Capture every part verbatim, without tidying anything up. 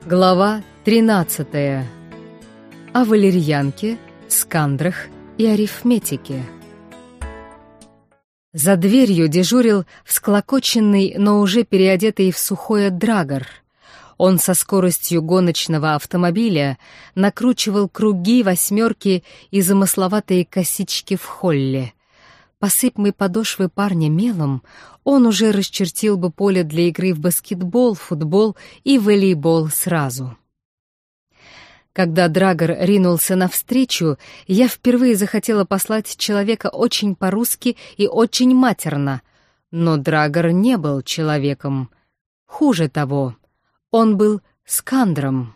Глава тринадцатая. О валерьянке, скандрах и арифметике. За дверью дежурил всклокоченный, но уже переодетый в сухое драгор. Он со скоростью гоночного автомобиля накручивал круги, восьмерки и замысловатые косички в холле. Посыпь мы подошвы парня мелом, он уже расчертил бы поле для игры в баскетбол, футбол и волейбол сразу. Когда драгор ринулся навстречу, я впервые захотела послать человека очень по-русски и очень матерно, но драгор не был человеком. Хуже того, он был скандром.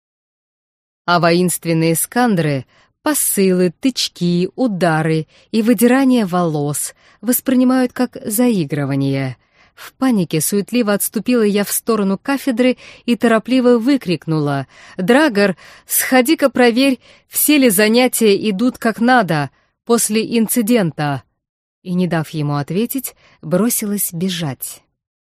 А воинственные скандры — посылы, тычки, удары и выдирание волос воспринимают как заигрывание. В панике суетливо отступила я в сторону кафедры и торопливо выкрикнула: «Драгор, сходи-ка проверь, все ли занятия идут как надо после инцидента!» И, не дав ему ответить, бросилась бежать.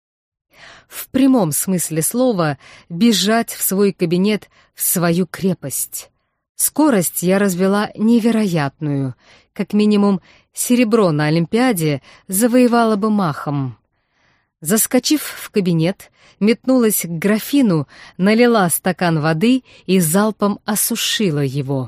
В прямом смысле слова бежать в свой кабинет, в свою крепость. Скорость я развела невероятную. Как минимум, серебро на Олимпиаде завоевала бы махом. Заскочив в кабинет, метнулась к графину, налила стакан воды и залпом осушила его.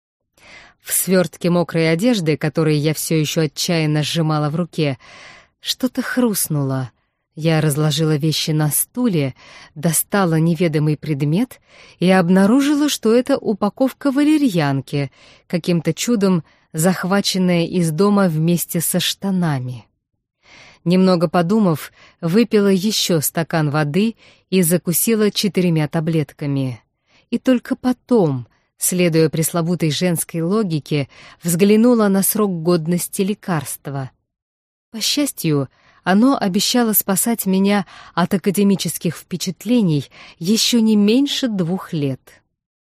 В свертке мокрой одежды, которую я все еще отчаянно сжимала в руке, что-то хрустнуло. Я разложила вещи на стуле, достала неведомый предмет и обнаружила, что это упаковка валерьянки, каким-то чудом захваченная из дома вместе со штанами. Немного подумав, выпила еще стакан воды и закусила четырьмя таблетками. И только потом, следуя пресловутой женской логике, взглянула на срок годности лекарства. По счастью, оно обещало спасать меня от академических впечатлений еще не меньше двух лет.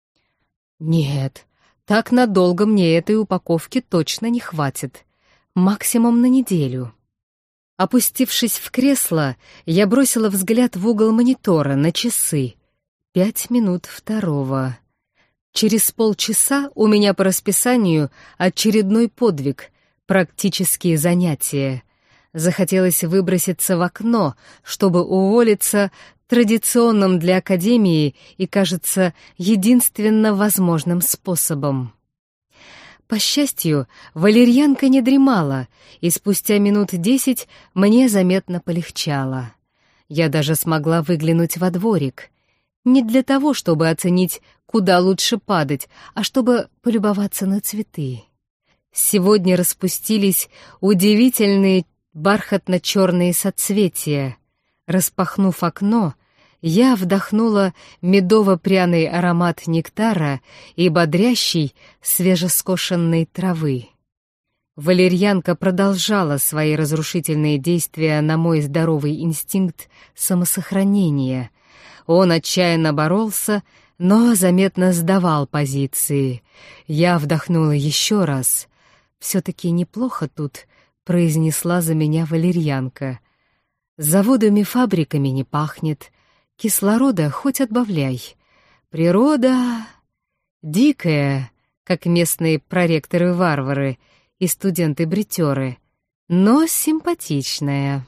Нет, так надолго мне этой упаковки точно не хватит. Максимум на неделю. Опустившись в кресло, я бросила взгляд в угол монитора на часы. Пять минут второго. Через полчаса у меня по расписанию очередной подвиг — практические занятия. Захотелось выброситься в окно, чтобы уволиться традиционным для академии и, кажется, единственно возможным способом. По счастью, валерьянка не дремала, и спустя минут десять мне заметно полегчало. Я даже смогла выглянуть во дворик. Не для того, чтобы оценить, куда лучше падать, а чтобы полюбоваться на цветы. Сегодня распустились удивительные бархатно-черные соцветия. Распахнув окно, я вдохнула медово-пряный аромат нектара и бодрящей свежескошенной травы. Валерьянка продолжала свои разрушительные действия на мой здоровый инстинкт самосохранения. Он отчаянно боролся, но заметно сдавал позиции. Я вдохнула еще раз. Все-таки неплохо тут, произнесла за меня валерьянка. Заводами-фабриками не пахнет, кислорода хоть отбавляй. Природа дикая, как местные проректоры-варвары и студенты-бритеры, но симпатичная.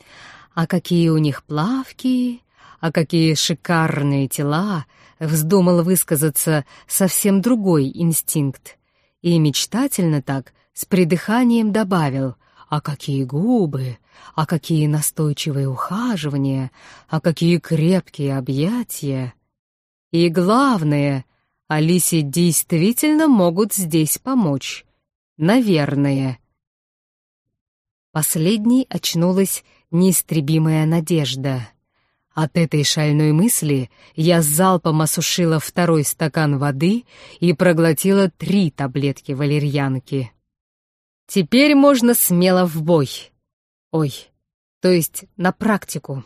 А какие у них плавки, а какие шикарные тела, вздумал высказаться совсем другой инстинкт. И мечтательно так, с придыханием добавил: а какие губы, а какие настойчивые ухаживания, а какие крепкие объятия. И главное, Алисе действительно могут здесь помочь. Наверное. Последней очнулась неистребимая надежда. От этой шальной мысли я залпом осушила второй стакан воды и проглотила три таблетки валерьянки. Теперь можно смело в бой. Ой, то есть на практику.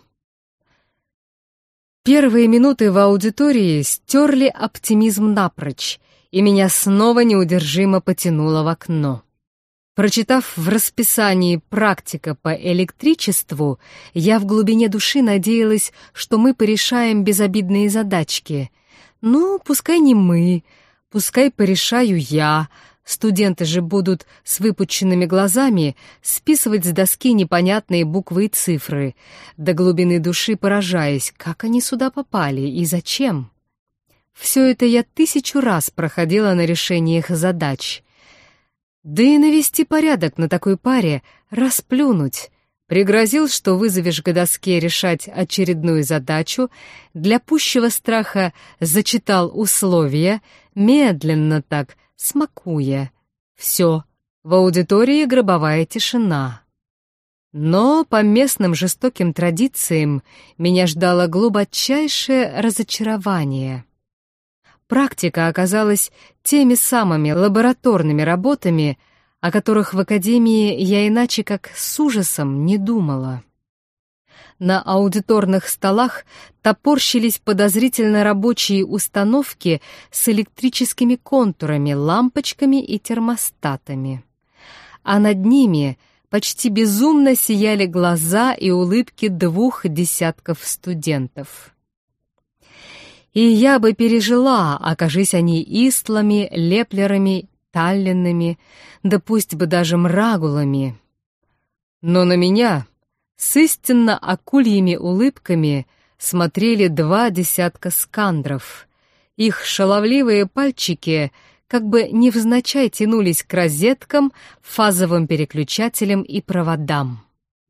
Первые минуты в аудитории стерли оптимизм напрочь, и меня снова неудержимо потянуло в окно. Прочитав в расписании «Практика по электричеству», я в глубине души надеялась, что мы порешаем безобидные задачки. Ну, пускай не мы, пускай порешаю я. Студенты же будут с выпученными глазами списывать с доски непонятные буквы и цифры, до глубины души поражаясь, как они сюда попали и зачем. Все это я тысячу раз проходила на решениях задач. Да и навести порядок на такой паре, расплюнуть. Пригрозил, что вызовешь к доске решать очередную задачу, для пущего страха зачитал условия, медленно так, смакуя. Все, в аудитории гробовая тишина. Но по местным жестоким традициям меня ждало глубочайшее разочарование. Практика оказалась теми самыми лабораторными работами, о которых в академии я иначе как с ужасом не думала. На аудиторных столах топорщились подозрительно рабочие установки с электрическими контурами, лампочками и термостатами. А над ними почти безумно сияли глаза и улыбки двух десятков студентов. И я бы пережила, окажись они истлами, леплерами, таллинами, да пусть бы даже мрагулами. Но на меня с истинно акульими улыбками смотрели два десятка скандров. Их шаловливые пальчики как бы невзначай тянулись к розеткам, фазовым переключателям и проводам.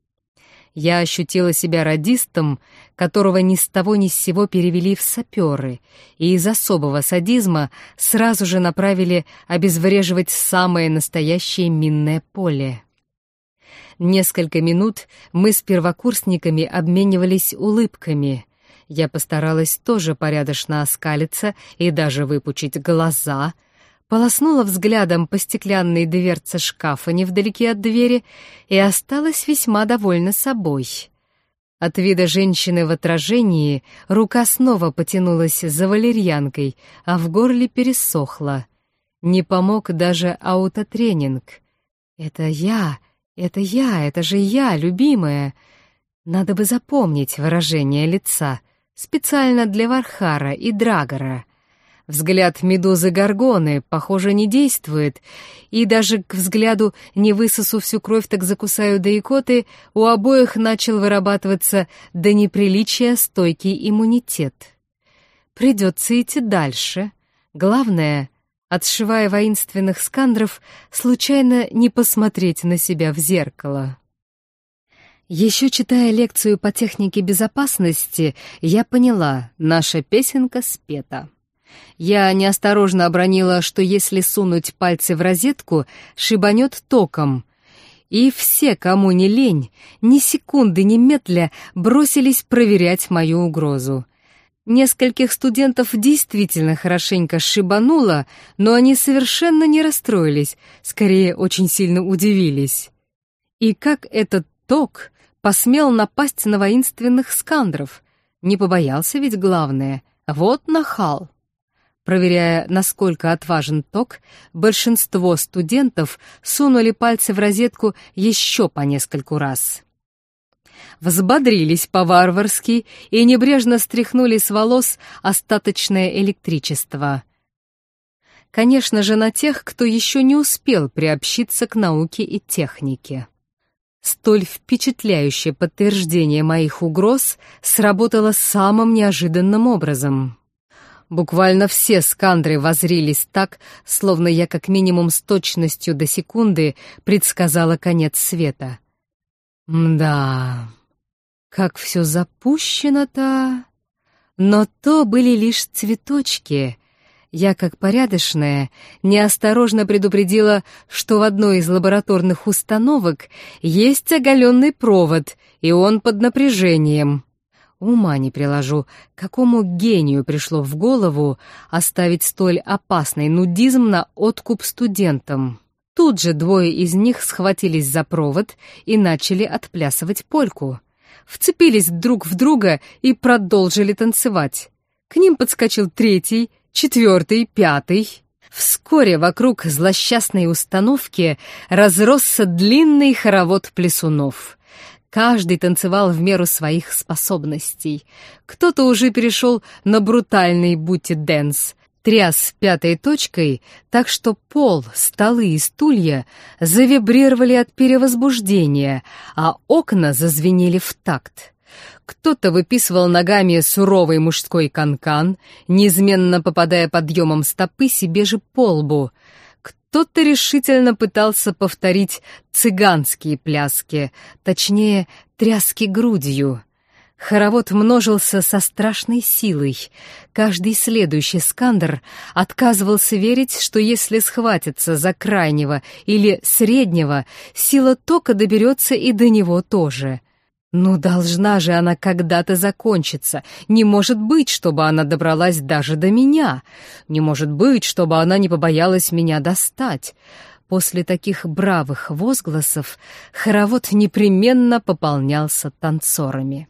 Я ощутила себя радистом, которого ни с того ни с сего перевели в саперы, и из особого садизма сразу же направили обезвреживать самое настоящее минное поле. Несколько минут мы с первокурсниками обменивались улыбками. Я постаралась тоже порядочно оскалиться и даже выпучить глаза, полоснула взглядом по стеклянной дверце шкафа невдалеке от двери и осталась весьма довольна собой. От вида женщины в отражении рука снова потянулась за валерьянкой, а в горле пересохло. Не помог даже аутотренинг. «Это я, это я, это же я, любимая!» Надо бы запомнить выражение лица, специально для Вархара и Драгора. Взгляд медузы Горгоны, похоже, не действует, и даже к взгляду «не высосу всю кровь, так закусаю до икоты» у обоих начал вырабатываться до неприличия стойкий иммунитет. Придется идти дальше. Главное, отшивая воинственных скандров, случайно не посмотреть на себя в зеркало. Еще читая лекцию по технике безопасности, я поняла, наша песенка спета. Я неосторожно обронила, что если сунуть пальцы в розетку, шибанет током. И все, кому не лень, ни секунды не медля, бросились проверять мою угрозу. Нескольких студентов действительно хорошенько шибануло, но они совершенно не расстроились, скорее очень сильно удивились. И как этот ток посмел напасть на воинственных скандров? Не побоялся ведь главное, вот нахал. Проверяя, насколько отважен ток, большинство студентов сунули пальцы в розетку еще по нескольку раз. Взбодрились по-варварски и небрежно стряхнули с волос остаточное электричество. Конечно же, на тех, кто еще не успел приобщиться к науке и технике. Столь впечатляющее подтверждение моих угроз сработало самым неожиданным образом. Буквально все скандры воззрились так, словно я как минимум с точностью до секунды предсказала конец света. Мда, как все запущено-то! Но то были лишь цветочки. Я, как порядочная, неосторожно предупредила, что в одной из лабораторных установок есть оголенный провод, и он под напряжением. Ума не приложу, какому гению пришло в голову оставить столь опасный нудизм на откуп студентам. Тут же двое из них схватились за провод и начали отплясывать польку. Вцепились друг в друга и продолжили танцевать. К ним подскочил третий, четвертый, пятый. Вскоре вокруг злосчастной установки разросся длинный хоровод плясунов. Каждый танцевал в меру своих способностей. Кто-то уже перешел на брутальный бути-дэнс, тряс пятой точкой, так что пол, столы и стулья завибрировали от перевозбуждения, а окна зазвенели в такт. Кто-то выписывал ногами суровый мужской канкан, неизменно попадая подъемом стопы себе же по лбу. Кто-то решительно пытался повторить цыганские пляски, точнее, тряски грудью. Хоровод множился со страшной силой. Каждый следующий скандер отказывался верить, что если схватится за крайнего или среднего, сила тока доберется и до него тоже. Ну, должна же она когда-то закончиться. Не может быть, чтобы она добралась даже до меня. Не может быть, чтобы она не побоялась меня достать. После таких бравых возгласов хоровод непременно пополнялся танцорами.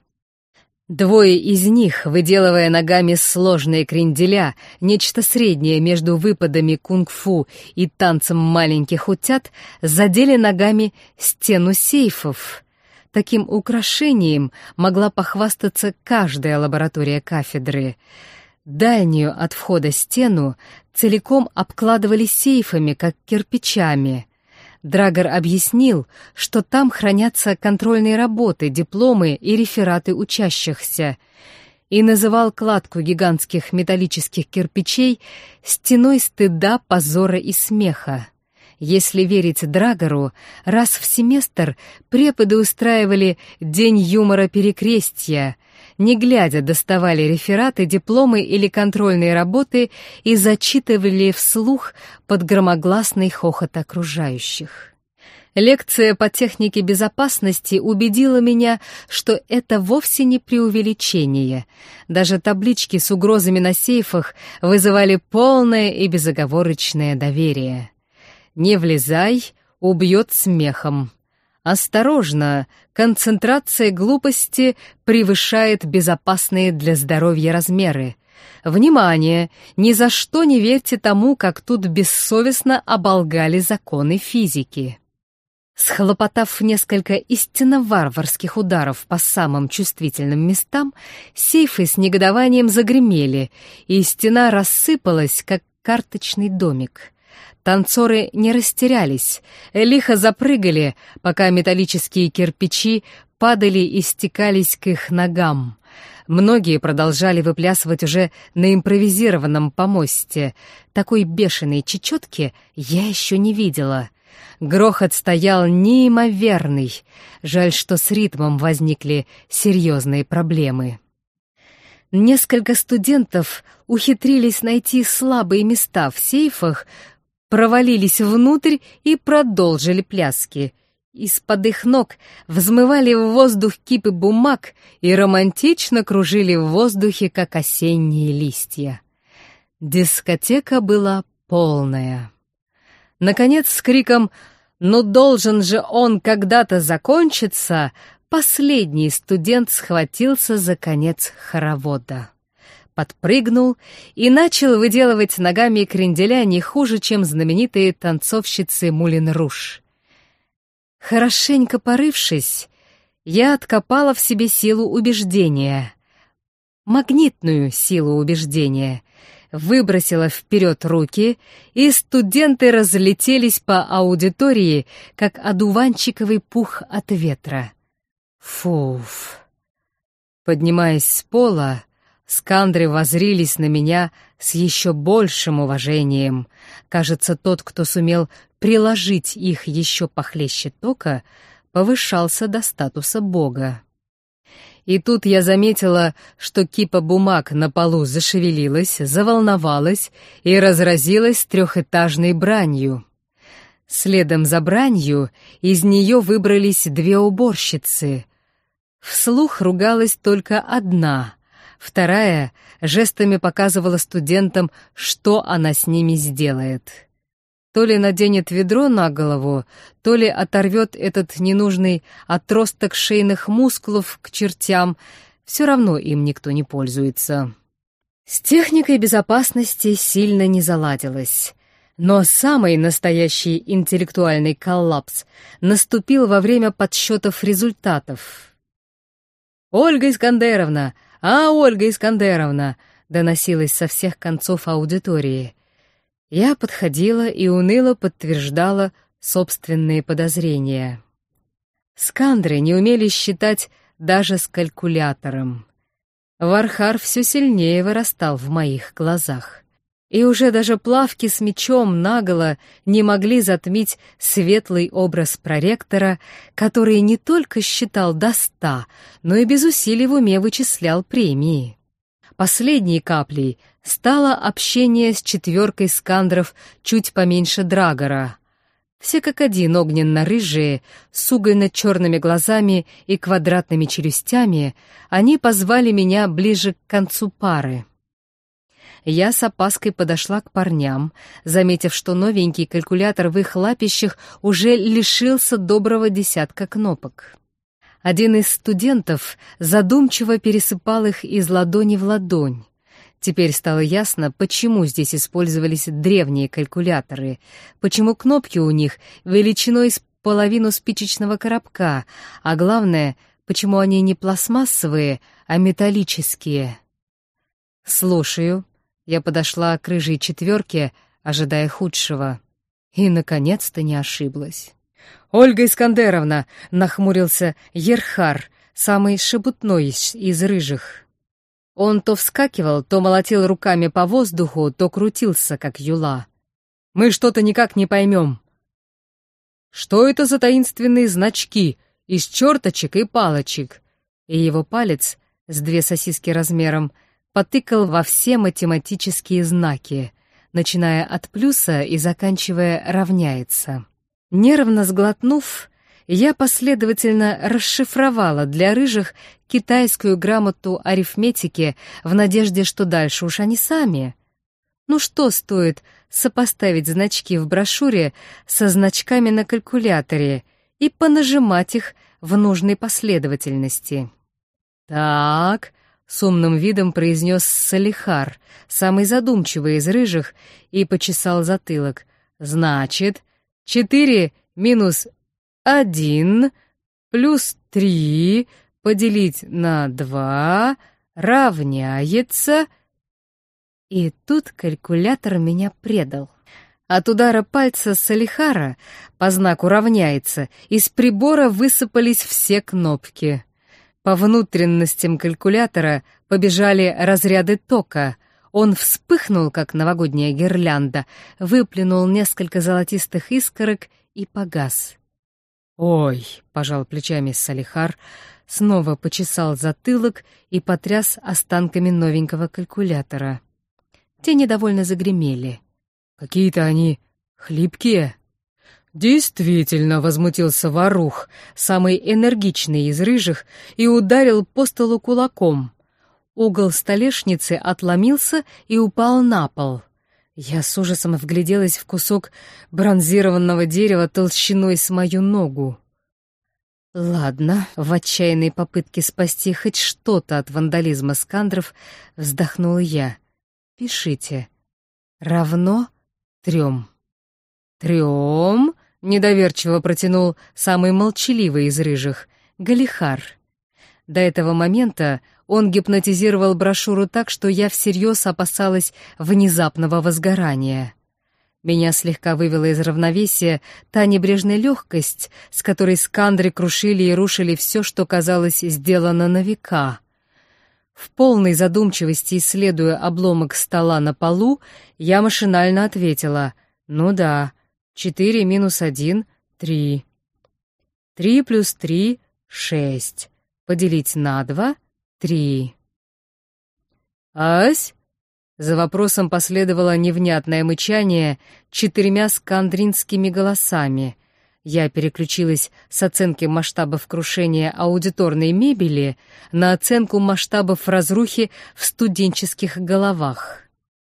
Двое из них, выделывая ногами сложные кренделя, нечто среднее между выпадами кунг-фу и танцем маленьких утят, задели ногами стену сейфов. Таким украшением могла похвастаться каждая лаборатория кафедры. Дальнюю от входа стену целиком обкладывали сейфами, как кирпичами. Драгер объяснил, что там хранятся контрольные работы, дипломы и рефераты учащихся, и называл кладку гигантских металлических кирпичей стеной стыда, позора и смеха. Если верить Драгеру, раз в семестр преподы устраивали день юмора перекрестья, не глядя доставали рефераты, дипломы или контрольные работы и зачитывали вслух под громогласный хохот окружающих. Лекция по технике безопасности убедила меня, что это вовсе не преувеличение. Даже таблички с угрозами на сейфах вызывали полное и безоговорочное доверие. «Не влезай, убьет смехом». «Осторожно, концентрация глупости превышает безопасные для здоровья размеры. Внимание, ни за что не верьте тому, как тут бессовестно оболгали законы физики». Схлопотав несколько истинно варварских ударов по самым чувствительным местам, сейфы с негодованием загремели, и стена рассыпалась, как карточный домик. Танцоры не растерялись, лихо запрыгали, пока металлические кирпичи падали и стекались к их ногам. Многие продолжали выплясывать уже на импровизированном помосте. Такой бешеной чечетки я еще не видела. Грохот стоял неимоверный. Жаль, что с ритмом возникли серьезные проблемы. Несколько студентов ухитрились найти слабые места в сейфах, провалились внутрь и продолжили пляски. Из-под их ног взмывали в воздух кипы бумаг и романтично кружили в воздухе, как осенние листья. Дискотека была полная. Наконец, с криком «Ну должен же он когда-то закончиться!» последний студент схватился за конец хоровода. Подпрыгнул и начал выделывать ногами кренделя не хуже, чем знаменитые танцовщицы Мулен Руж. Хорошенько порывшись, я откопала в себе силу убеждения, магнитную силу убеждения, выбросила вперед руки, и студенты разлетелись по аудитории, как одуванчиковый пух от ветра. Фуф! Поднимаясь с пола, скандры воззрились на меня с еще большим уважением. Кажется, тот, кто сумел приложить их еще похлеще тока, повышался до статуса бога. И тут я заметила, что кипа бумаг на полу зашевелилась, заволновалась и разразилась трехэтажной бранью. Следом за бранью из нее выбрались две уборщицы. Вслух ругалась только одна, вторая жестами показывала студентам, что она с ними сделает. То ли наденет ведро на голову, то ли оторвет этот ненужный отросток шейных мускулов к чертям. Все равно им никто не пользуется. С техникой безопасности сильно не заладилось. Но самый настоящий интеллектуальный коллапс наступил во время подсчетов результатов. «Ольга Искандеровна! А, Ольга Искандеровна!» доносилось со всех концов аудитории. Я подходила и уныло подтверждала собственные подозрения. Скандры не умели считать даже с калькулятором. Вархар все сильнее вырастал в моих глазах. И уже даже плавки с мечом наголо не могли затмить светлый образ проректора, который не только считал до ста, но и без усилий в уме вычислял премии. Последней каплей стало общение с четверкой скандров чуть поменьше Драгора. Все как один огненно-рыжие, с угольно-черными глазами и квадратными челюстями, они позвали меня ближе к концу пары. Я с опаской подошла к парням, заметив, что новенький калькулятор в их лапищах уже лишился доброго десятка кнопок. Один из студентов задумчиво пересыпал их из ладони в ладонь. Теперь стало ясно, почему здесь использовались древние калькуляторы, почему кнопки у них величиной с половину спичечного коробка, а главное, почему они не пластмассовые, а металлические. «Слушаю». Я подошла к рыжей четверке, ожидая худшего. И, наконец-то, не ошиблась. «Ольга Искандеровна!» — нахмурился Ерхар, самый шебутной из, из рыжих. Он то вскакивал, то молотил руками по воздуху, то крутился, как юла. «Мы что-то никак не поймем». «Что это за таинственные значки из черточек и палочек?» И его палец, с две сосиски размером, потыкал во все математические знаки, начиная от плюса и заканчивая «равняется». Нервно сглотнув, я последовательно расшифровала для рыжих китайскую грамоту арифметики в надежде, что дальше уж они сами. Ну что стоит сопоставить значки в брошюре со значками на калькуляторе и понажимать их в нужной последовательности? «Так», — с умным видом произнес Салихар, самый задумчивый из рыжих, и почесал затылок. «Значит, четыре минус один плюс три поделить на два равняется...» И тут калькулятор меня предал. От удара пальца Салихара по знаку «равняется» из прибора высыпались все кнопки. По внутренностям калькулятора побежали разряды тока. Он вспыхнул, как новогодняя гирлянда, выплюнул несколько золотистых искорок и погас. «Ой!» — пожал плечами Салихар, снова почесал затылок и потряс останками новенького калькулятора. Те недовольно загремели. «Какие-то они хлипкие». «Действительно», — возмутился Варух, самый энергичный из рыжих, и ударил по столу кулаком. Угол столешницы отломился и упал на пол. Я с ужасом вгляделась в кусок бронзированного дерева толщиной с мою ногу. «Ладно», — в отчаянной попытке спасти хоть что-то от вандализма скандров, вздохнула я. «Пишите. Равно трем». «Трем?» — недоверчиво протянул самый молчаливый из рыжих, Галихар. До этого момента он гипнотизировал брошюру так, что я всерьез опасалась внезапного возгорания. Меня слегка вывела из равновесия та небрежная легкость, с которой скандры крушили и рушили все, что казалось сделано на века. В полной задумчивости, исследуя обломок стола на полу, я машинально ответила: «Ну да, четыре минус один — три. Три плюс три — шесть. Поделить на два — три». «Ась?» За вопросом последовало невнятное мычание четырьмя скандринскими голосами. Я переключилась с оценки масштабов крушения аудиторной мебели на оценку масштабов разрухи в студенческих головах.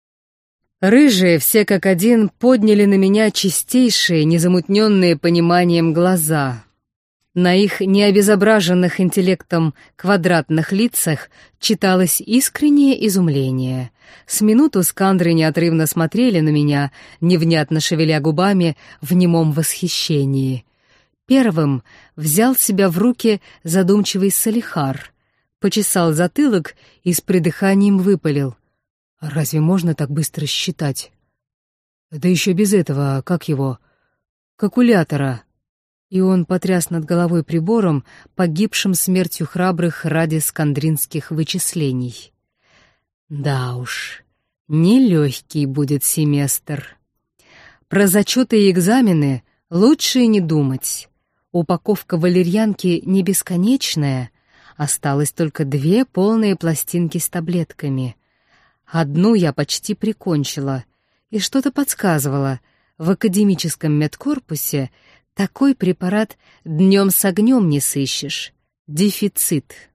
Рыжие все как один подняли на меня чистейшие, незамутненные пониманием глаза. На их необезображенных интеллектом квадратных лицах читалось искреннее изумление. С минуту скандры неотрывно смотрели на меня, невнятно шевеля губами в немом восхищении. Первым взял себя в руки задумчивый Салихар, почесал затылок и с придыханием выпалил: «Разве можно так быстро считать? Да еще без этого, как его, калькулятора». И он потряс над головой прибором, погибшим смертью храбрых ради скандринских вычислений. Да уж, нелегкий будет семестр. Про зачеты и экзамены лучше и не думать. Упаковка валерьянки не бесконечная, осталось только две полные пластинки с таблетками. Одну я почти прикончила, и что-то подсказывало: в академическом медкорпусе такой препарат днем с огнем не сыщешь. Дефицит.